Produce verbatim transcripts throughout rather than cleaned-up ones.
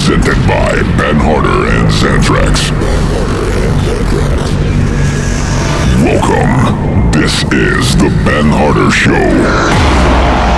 Presented by Ben Harder and Xantrax. Welcome. This is the Ben Harder Show.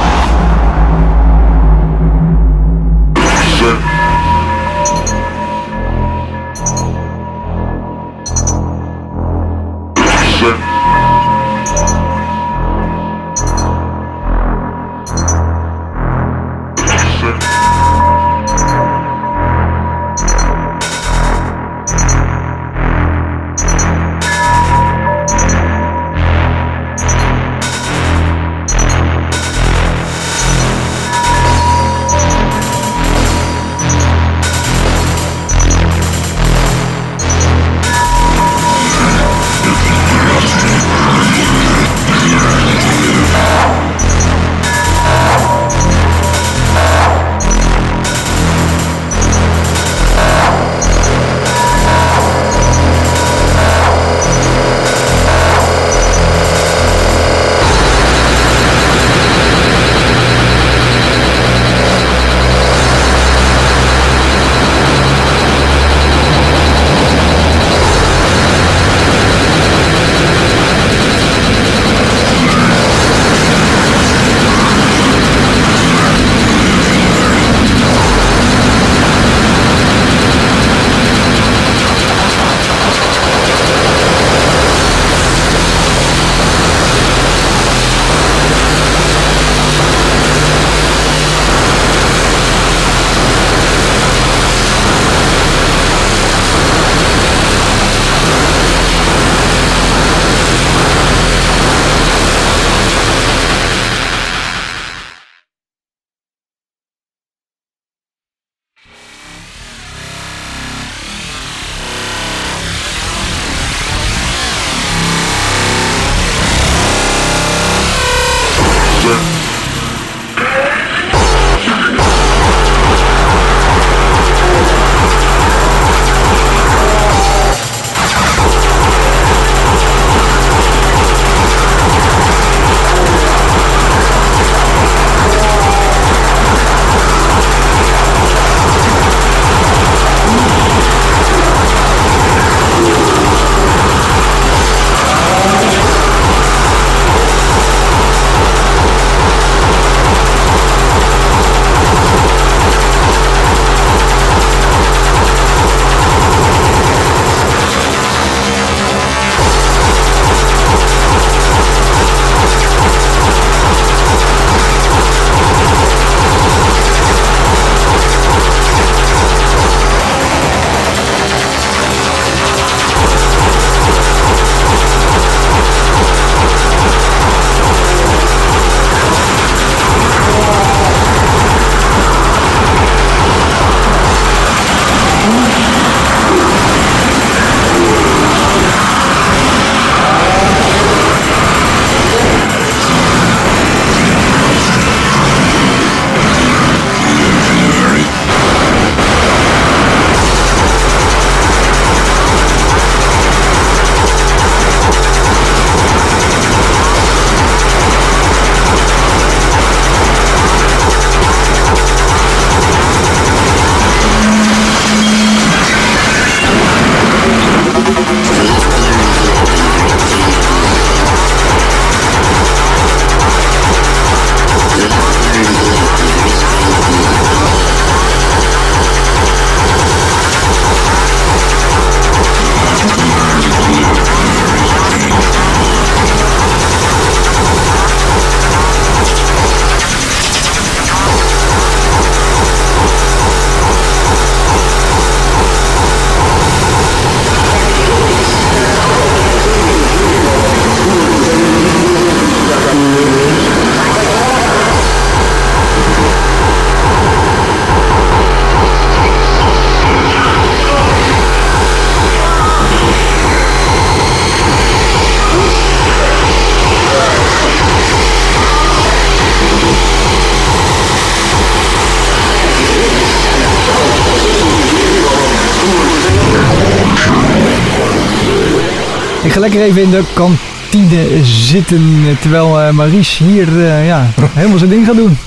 Ik ga lekker even in de kantine zitten, terwijl uh, Maurice hier uh, ja, helemaal zijn ding gaat doen.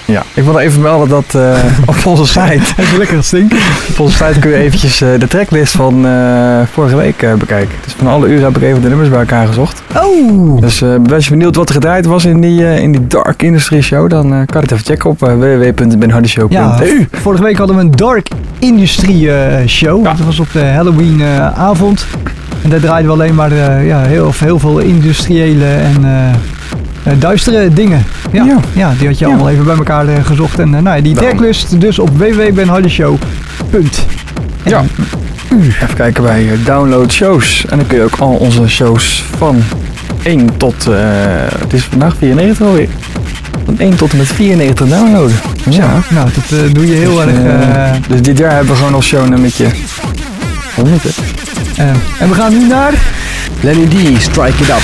Ja, ik wil even melden dat uh, op onze site... Even lekker stinken. Op onze site kun je eventjes uh, de tracklist van uh, vorige week uh, bekijken. Dus van alle uren heb ik even de nummers bij elkaar gezocht. Oh! Dus uh, ben je benieuwd wat er gedraaid was in die, uh, in die Dark Industry Show, dan uh, kan je het even checken op uh, w w w punt ben hardy show punt e u. Ja, vorige week hadden we een Dark Industry uh, show. Ja. Dat was op de Halloween uh, avond. En daar draaiden we alleen maar uh, ja, heel, heel veel industriële en uh, uh, duistere dingen. Ja, ja. ja, die had je ja. allemaal even bij elkaar uh, gezocht. En uh, nou ja, die tracklist dus op w w w punt ben hardy show punt e u. Ja. Even kijken bij uh, download shows. En dan kun je ook al onze shows van één tot... Uh, het is vandaag vierennegentig alweer. Van één tot en met vierennegentig downloaden. Ja, ja. Nou, dat uh, doe je heel dus, erg... Uh, uh, dus dit jaar hebben we gewoon al show nummertje honderd. Uh, en we gaan nu naar... Lenny D, Strike It Up.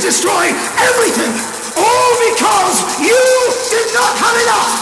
destroy everything, all because you did not have enough.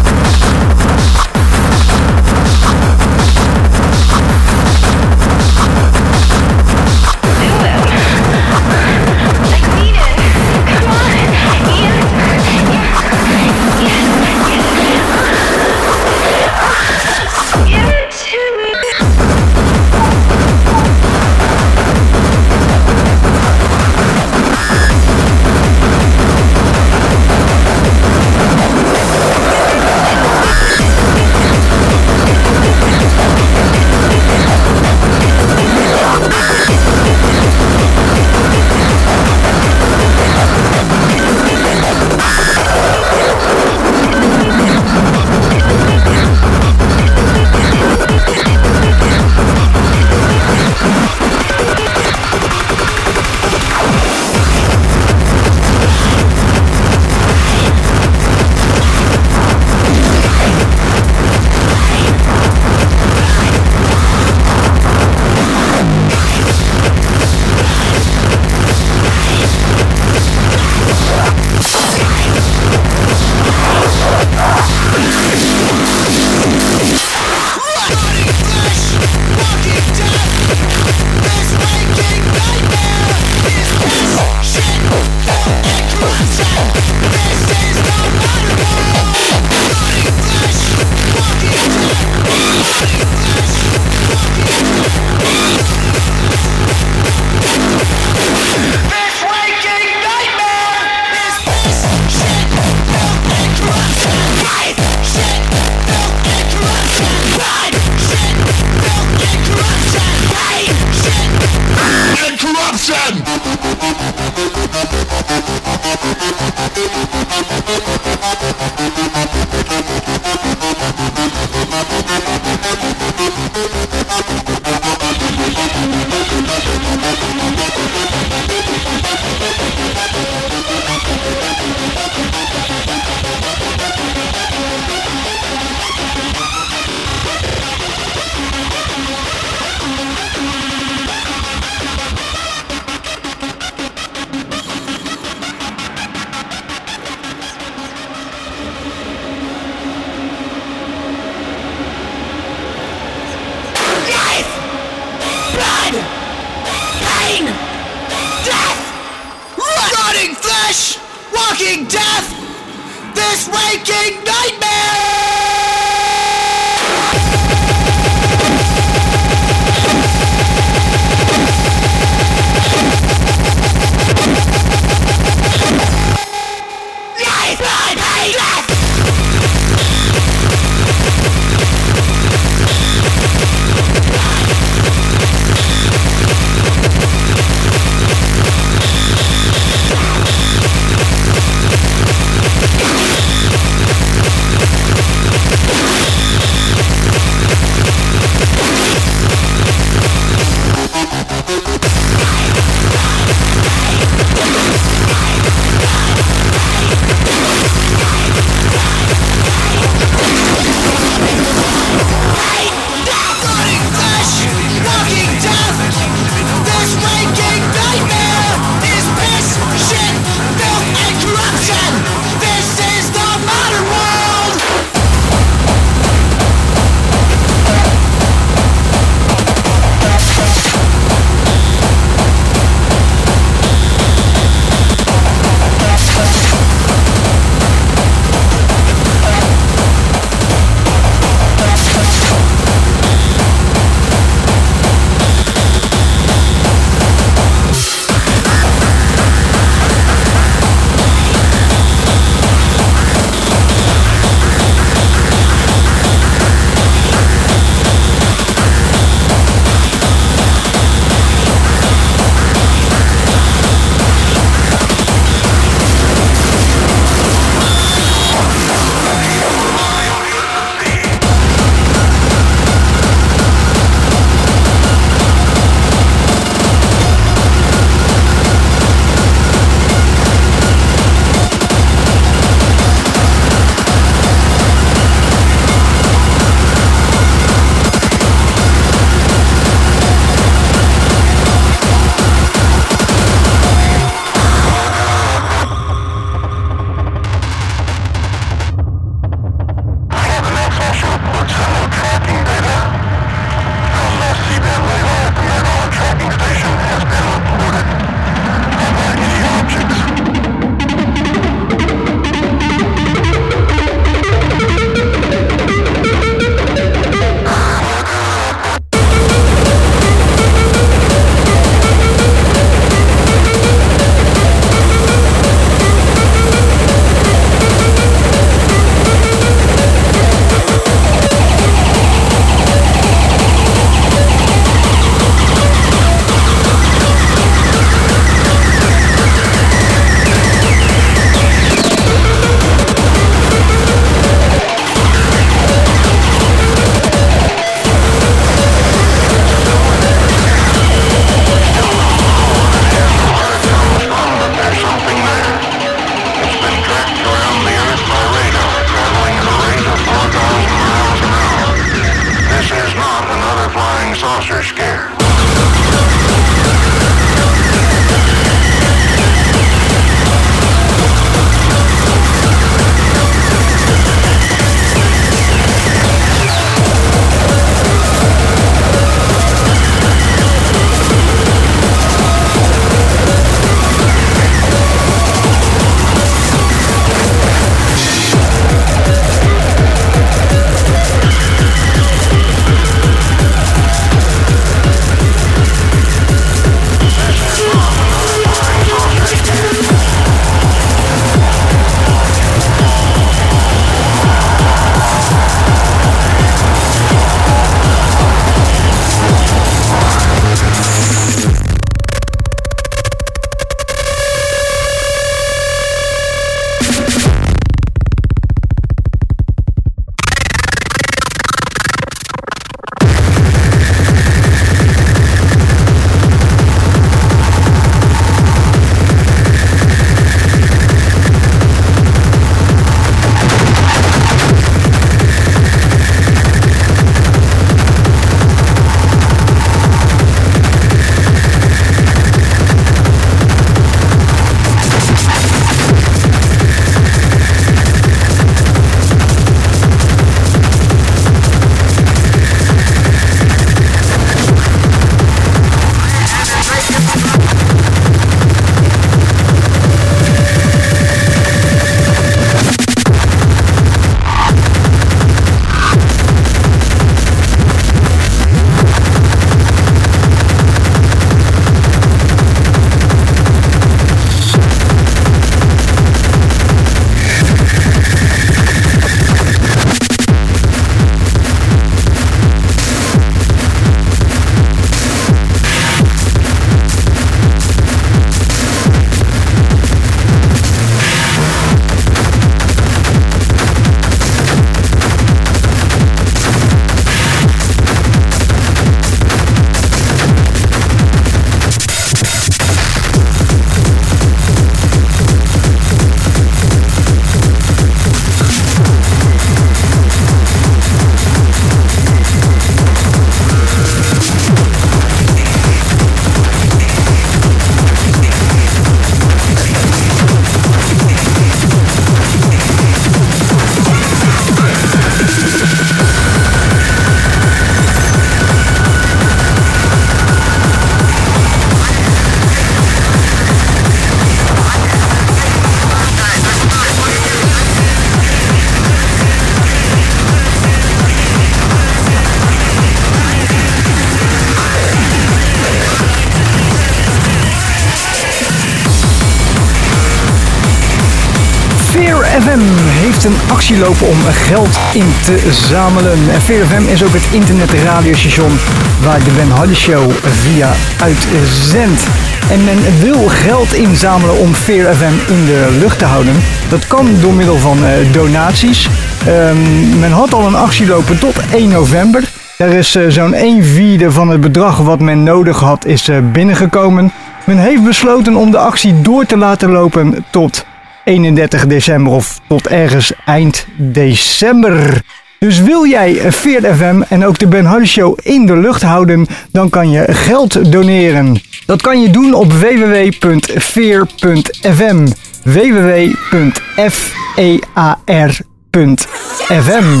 Veer F M heeft een actie lopen om geld in te zamelen. En Veer F M is ook het internetradiostation waar de Ben Harder Show via uitzendt. En men wil geld inzamelen om Veer F M in de lucht te houden. Dat kan door middel van uh, donaties. Um, men had al een actie lopen tot één november. Er is uh, zo'n een vierde van het bedrag wat men nodig had is uh, binnengekomen. Men heeft besloten om de actie door te laten lopen tot eenendertig december of tot ergens eind december. Dus wil jij Veer F M en ook de Ben Harder Show in de lucht houden, dan kan je geld doneren. Dat kan je doen op w w w punt veer punt f m. w w w punt veer punt f m.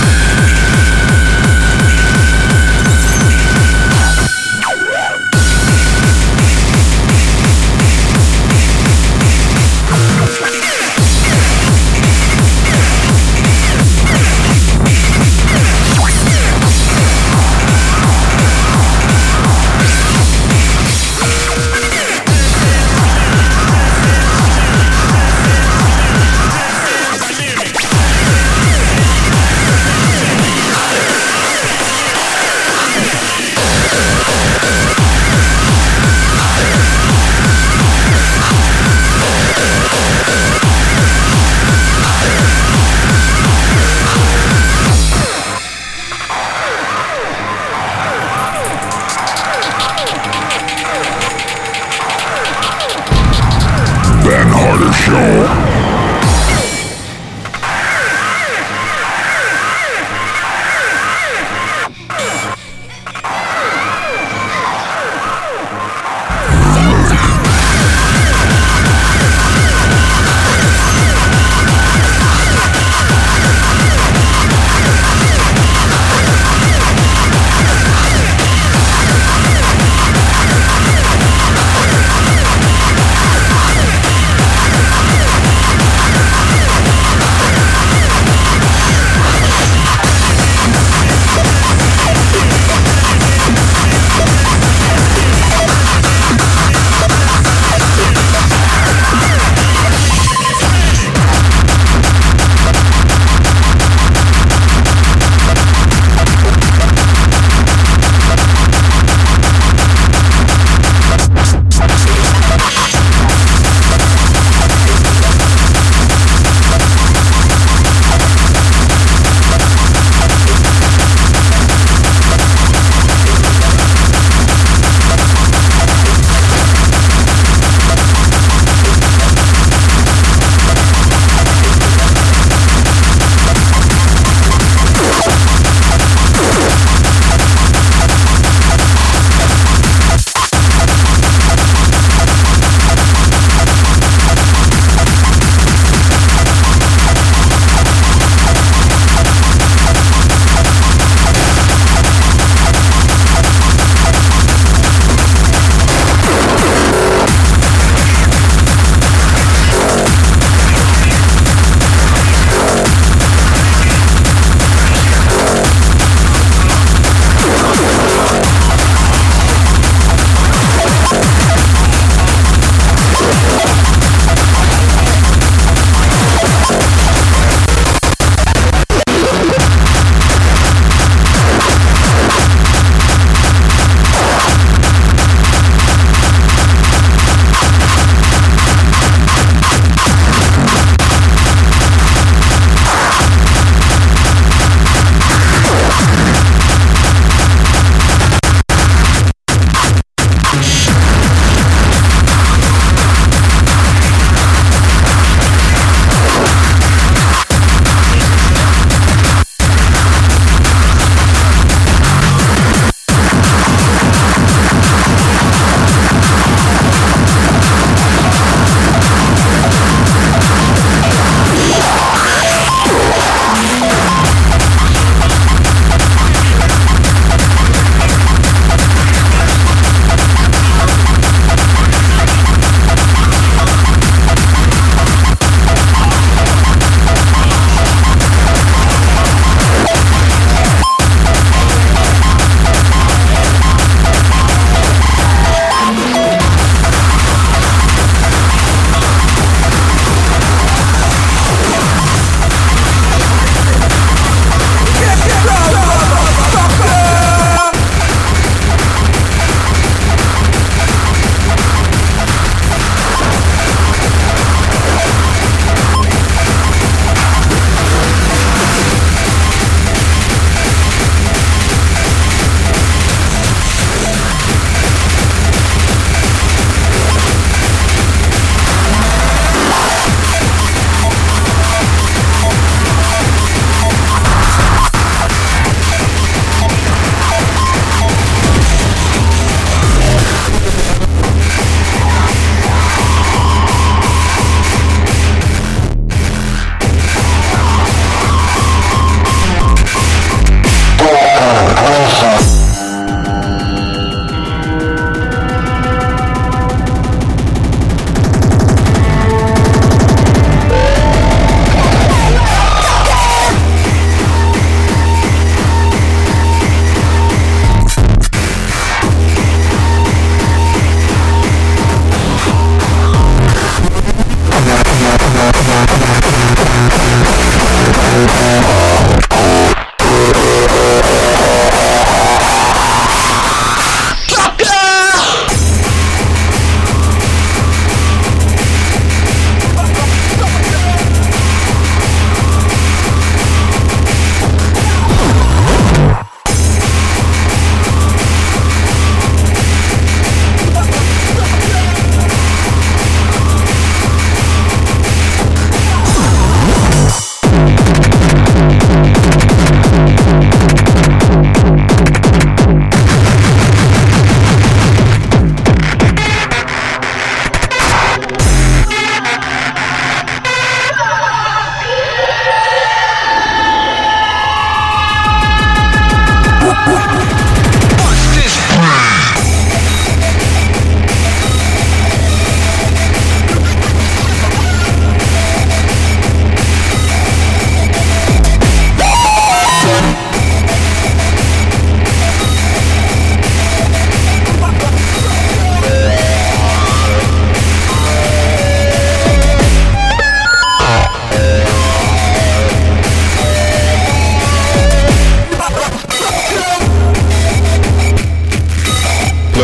Ben Harder Show.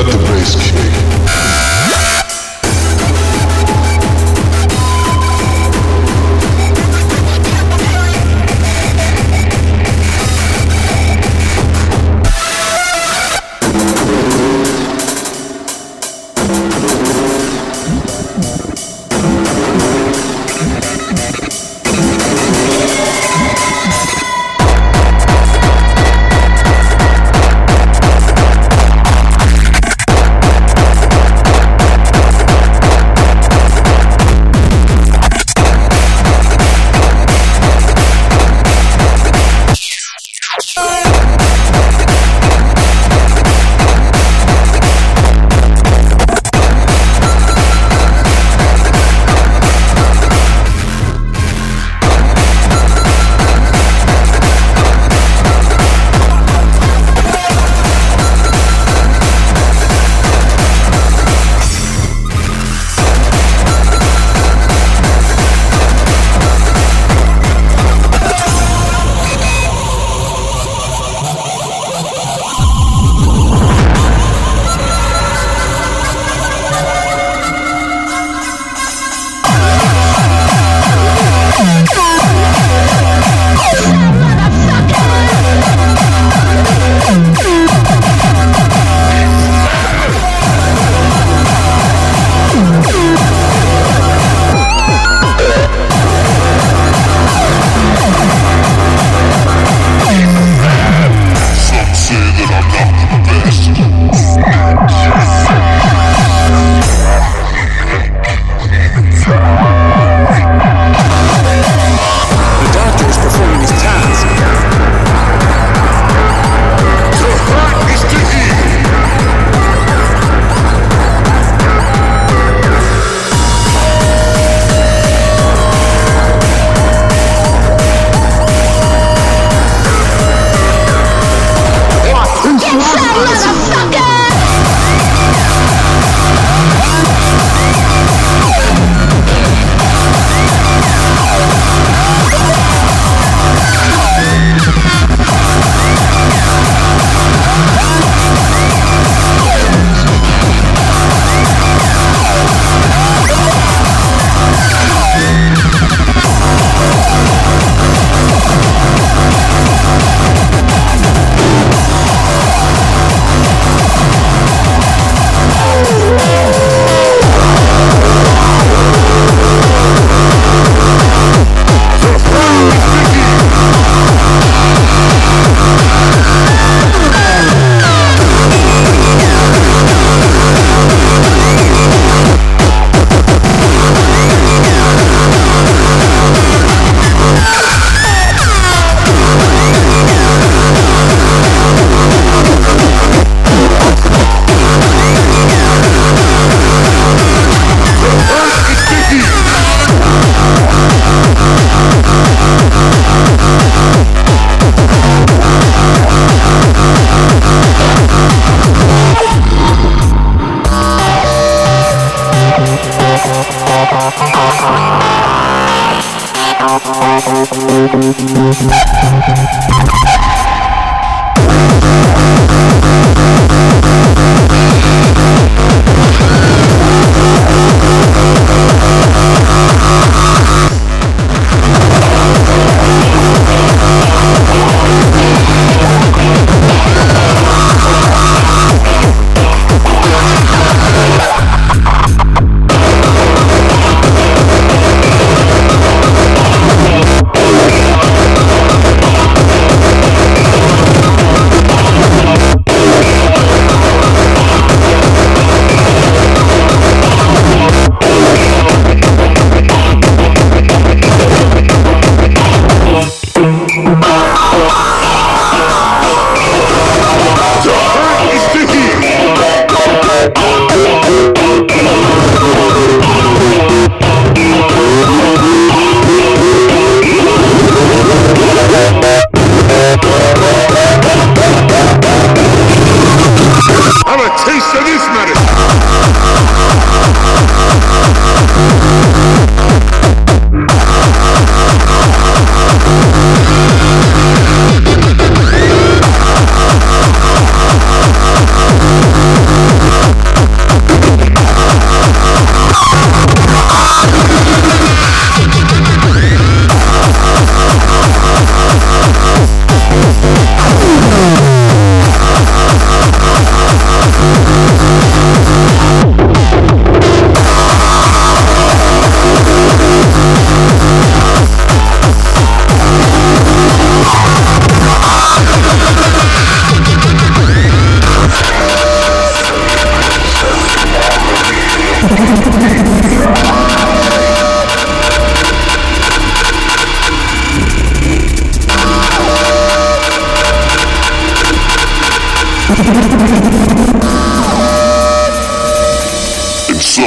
Let the bass kick.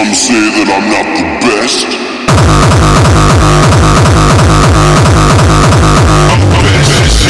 Some say that I'm not the best. I'm the best.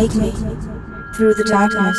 take me through the darkness.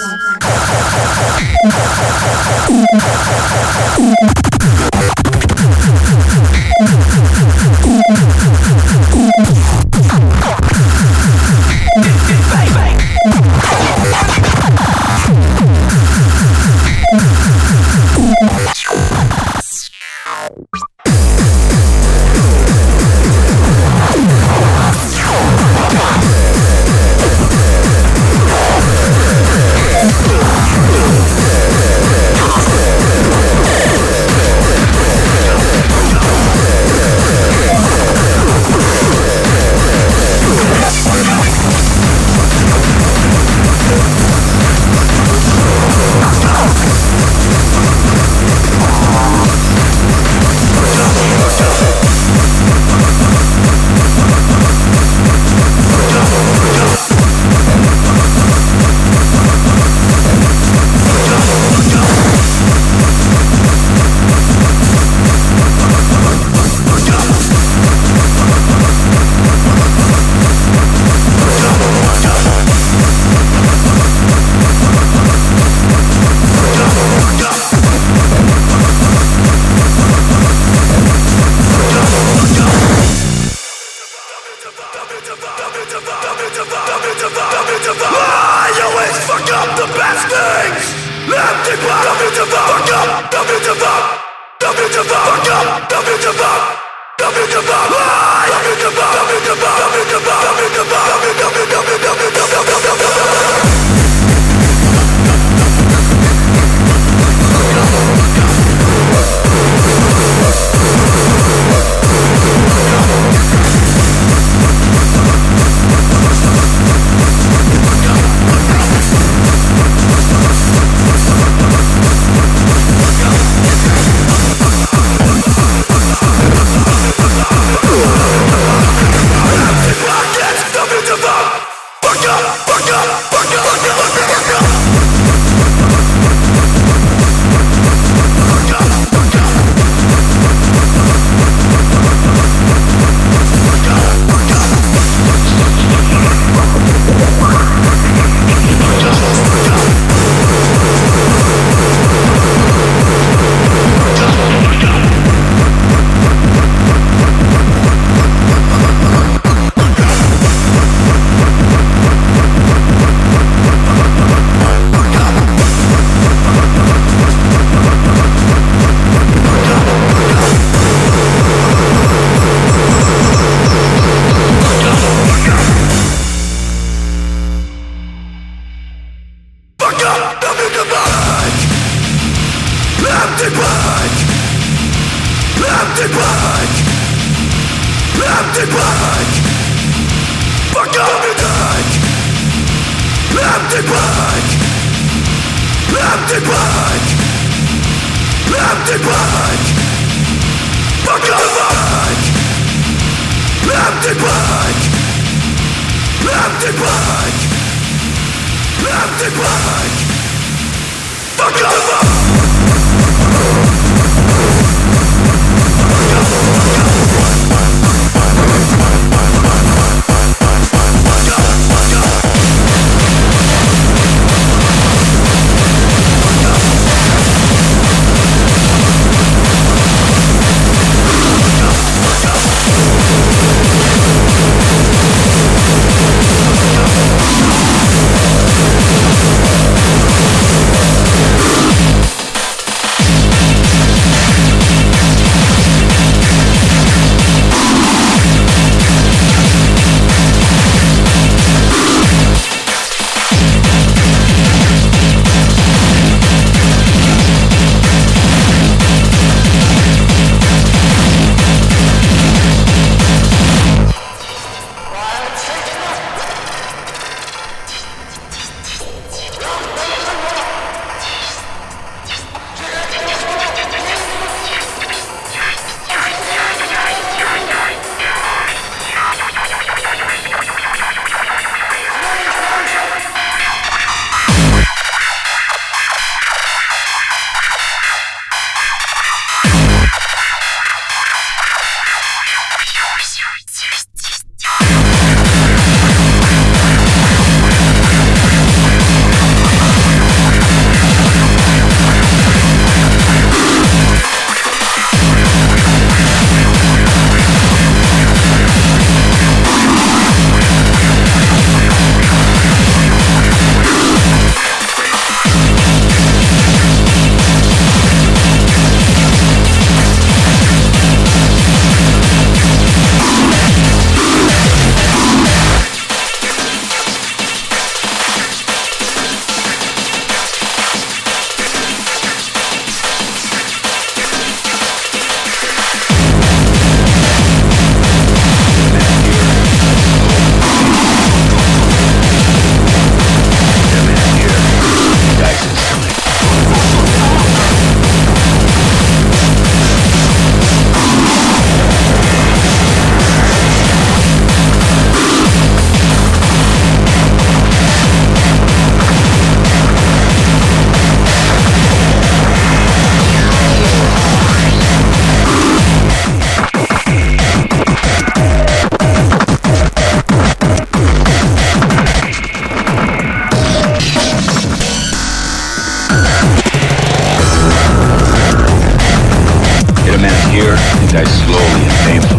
die slowly and painfully.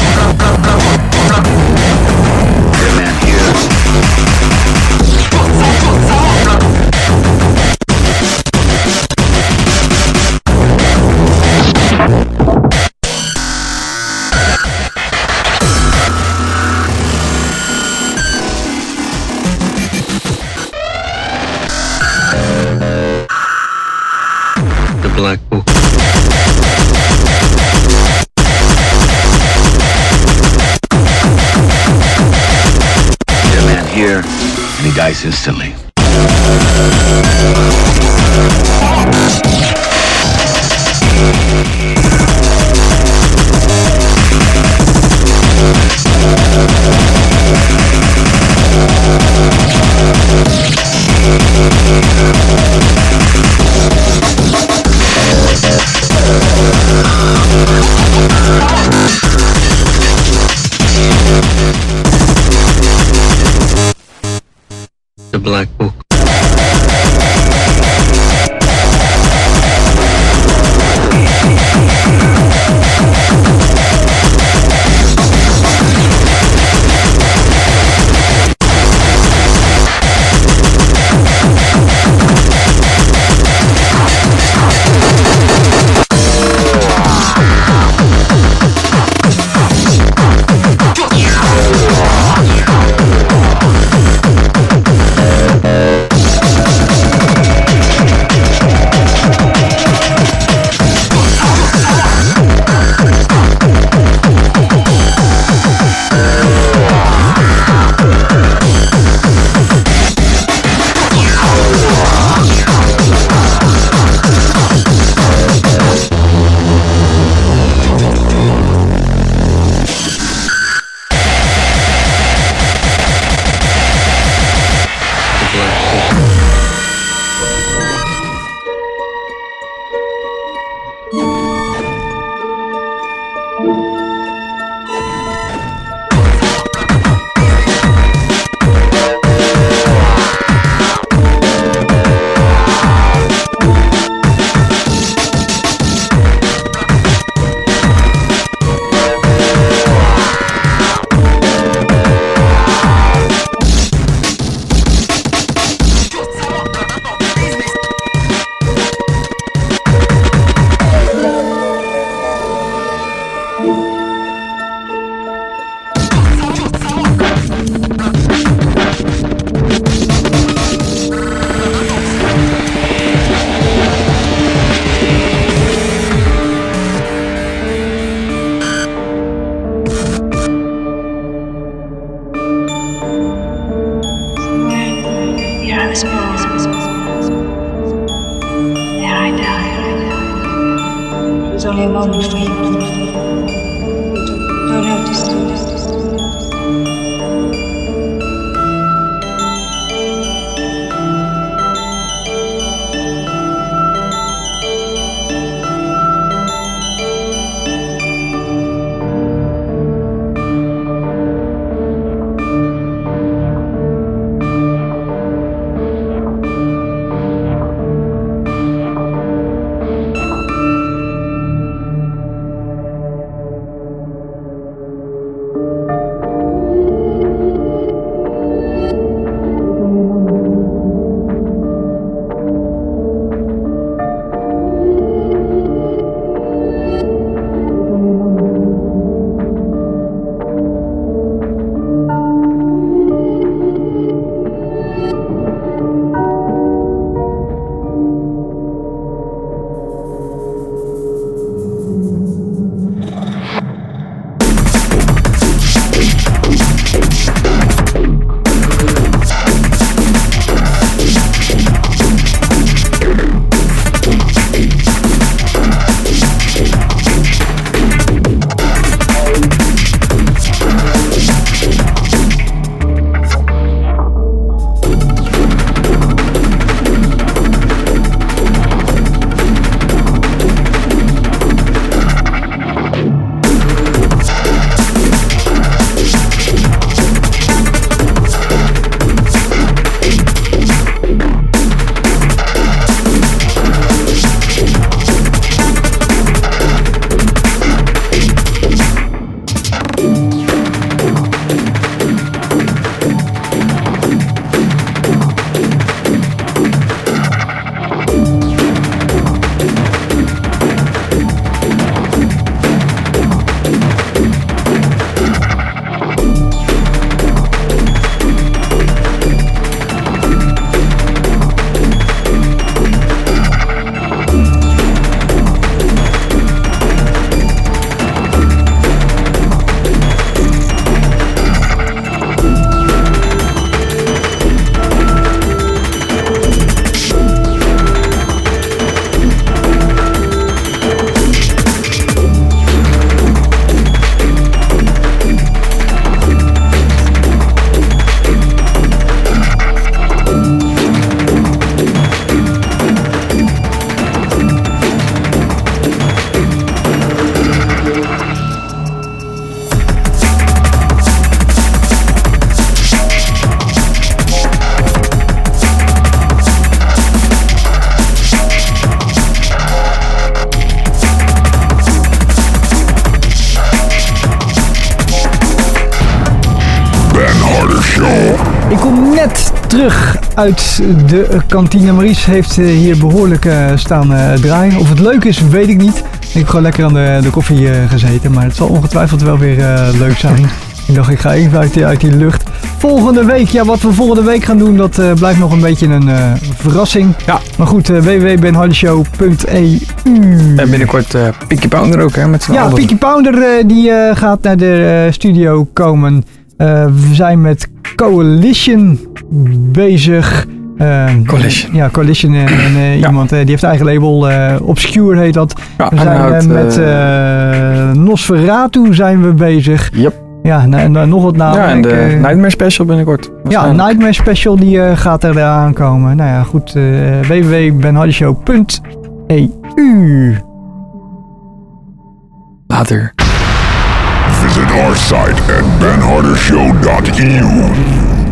The man here. The Black Book. The man here, and he dies instantly. The Black Book. Only a moment for you. Don't notice. terug uit de kantine. Maries heeft uh, hier behoorlijk uh, staan uh, draaien. Of het leuk is, weet ik niet. Ik heb gewoon lekker aan de, de koffie uh, gezeten. Maar het zal ongetwijfeld wel weer uh, leuk zijn. Ik dacht, ik ga even uit die, uit die lucht. Volgende week, ja, wat we volgende week gaan doen, dat uh, blijft nog een beetje een uh, verrassing. Ja. Maar goed, uh, w w w punt ben harder show punt e u. En binnenkort uh, Peaky Pounder ook, hè? Met z'n ja, album. Peaky Pounder uh, die uh, gaat naar de uh, studio komen. Uh, we zijn met Coalition bezig. Uh, Coalition. Ja, Coalition en, en uh, ja. iemand uh, die heeft eigen label, uh, Obscure heet dat. Ja, we zijn houdt, uh, met uh, Nosferatu zijn we bezig. Yep. Ja, en, en uh, nog wat namen. Ja, en de uh, Nightmare Special binnenkort. Ja, Nightmare Special die uh, gaat er aankomen. Nou ja, goed. Uh, w w w punt ben harder show punt e u. Later. Visit our site at ben harder show dot e u.